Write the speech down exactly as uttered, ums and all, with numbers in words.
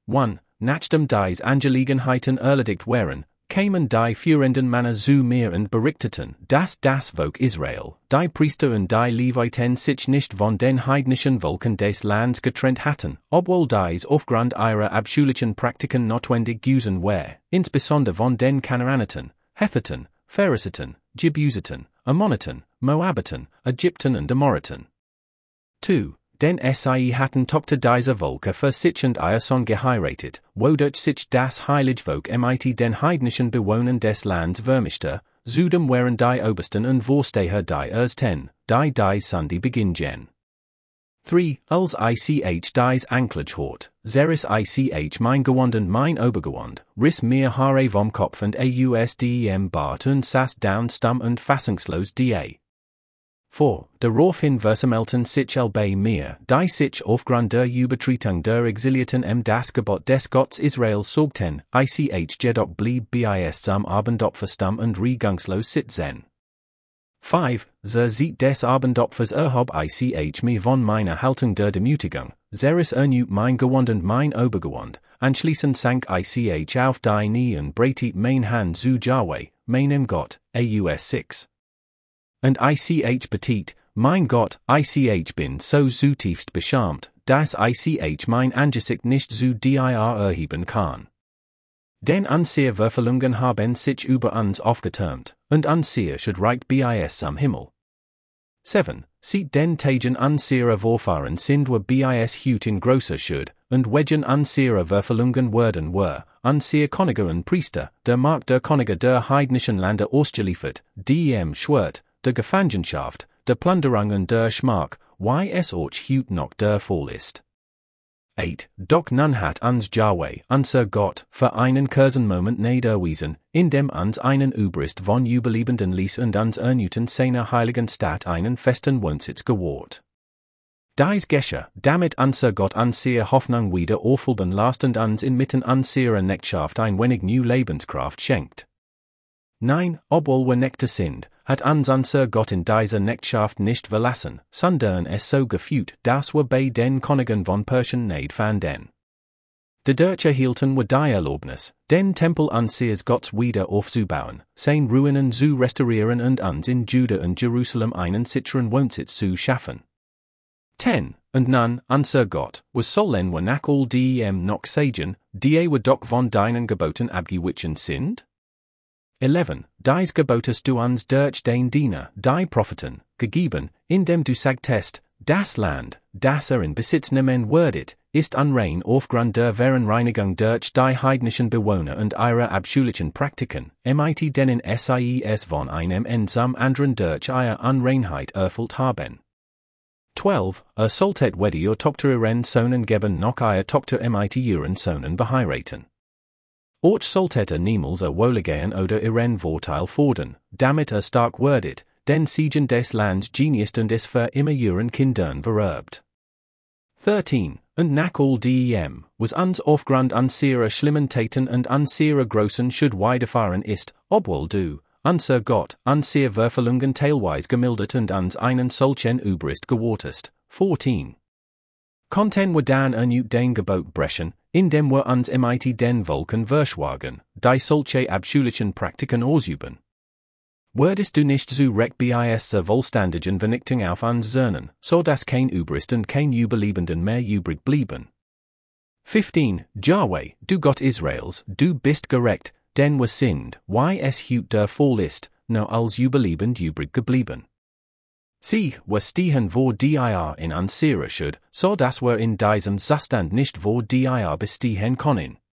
one. Nachdem dies Angelegenheiten erledigt wären, kämen die Führenden Männer zu mir und berichteten, dass das Volk Israel, die Priester und die Leviten sich nicht von den heidnischen Volken des Landes getrennt hatten, obwohl dies aufgrund ihrer abschulischen Praktiken notwendig gewesen wäre, insbesondere von den Kanaaniten, Hethiten, Pharisiten, Jebusiten, Ammoniten, Moabiten, Ägypten und Amoriten. zwei. Den Sie hatten Tochter dieser Volke für sich und ihr Sohn geheiratet, wodurch sich das heilige Volk mit den heidnischen Bewohnern des Landes vermischte, zudem waren die Obersten und Vorsteher die Ersten, die die Sunday begingen. drei. Als ich dies Anklage hort, zeris ich mein Gewand und mein Obergewand, riss mir Haare vom Kopf und ausdem Bart und saß down stumm und fassungslos da. vier. Daraufhin versammelten sich bei mir, die sich aufgrund der Übertretung der Exilierten im das Gebot des Gottes Israel sorgten, ich jedoch blieb bis zum Abendopfer stumm und regungslos sitzen. fünf. Ze sieht des Abendopfers erhob ich mich von meiner Haltung der Demütigung, zeris erneut mein Gewand und mein Obergewand, anschließend sank ich auf die Knie und breite mein Hand zu Jahwe, meinem Gott, aus sechs. Und ich betet, mein Gott, ich bin so zutiefst beschämt, dass ich mein Angesicht nicht zu dir erheben kann. Denn unsere Verfehlungen haben sich über uns aufgetürmt, und unsere Schuld reicht bis am Himmel. sieben. Sieht den Tagen unserer Vorfahren sind wir bis heute in großer Schuld, und wegen unserer Verfehlungen wurden wir, unsere Könige und Priester, der Mark der Könige der heidnischen Lande ausgeliefert, die im Schwert, der Gefangenschaft, der Plünderung und der Schmach, wie es euch heut noch der Fall ist. acht. Doch nun hat uns Jahwe, unser Gott, für einen kurzen Moment niederwiesen, indem uns einen Überrest von Überlebenden ließ und uns erneuten seiner heiligen Stadt einen festen Wohnsitz gewährt. Dies geschah, damit unser Gott unsere Hoffnung wieder aufleben lasst und uns inmitten unserer Knechtschaft ein wenig neue Lebenskraft schenkt. neun. Obwohl wir Nächte sind, hat uns unser Gott in dieser Knechtschaft nicht verlassen, sondern es so geführt, dass wir bei den Königen von Persien Neid fanden. Dadurch erhielten wir die Erlaubnis, den Tempel unseres Gottes wieder aufzubauen, seine Ruinen zu restaurieren und uns in Juda und Jerusalem einen sicheren Wohnsitz zu schaffen. zehn. Und nun, unser Gott, was sollen wir nach all dem noch sagen, die wir doch von deinen Geboten abgewichen sind? elf. Dies Gebotest du uns durch den Diener, die Propheten, gegeben, indem du sagtest, das Land, das er in Besitz nehmen werdet, ist unrein aufgrund der Verenreinigung durch die heidnischen Bewohner und ihrer abschulischen Praktiken, mit denen sie von einem und zum anderen durch ihre Unreinheit erfüllt haben. zwölf. Er solltet weder ihr Tochter ihren Sohnen geben noch ihr Tochter mit ihren Sohnen beheiraten. Och solltet er niemals er wohligehen oder ihren Vorteil fordern, damit er stark werdet, denn Siegen des Lands genießt und es für immer ihren Kindern vererbt. dreizehn. Und nach all dem, was uns aufgrund unserer schlimmen Taten und unserer großen Schuld widerfahren ist, obwohl du, unser Gott, unsere Verfehlungen teilweise gemildert und uns einen solchen Überrest gewährtest. vierzehn. Konnten wir dann erneut den Gebot brechen, indem wir uns mit den Volken verschwagen, die solche abschulischen Praktiken ausüben? Würdest du nicht so recht bis zur vollständigen Vernichtung auf uns zernen, so dass kein Überrest und kein Überlebenden mehr übrig blieben? fünfzehn. Jahwe, du Gott Israels, du bist gerecht, denn wir sind, wie es heut der Fall ist, nur als Überlebend übrig geblieben. Sie, wir stehen vor dir in unserer Schuld, so dass wir in diesem Zustand nicht vor dir bestehen können.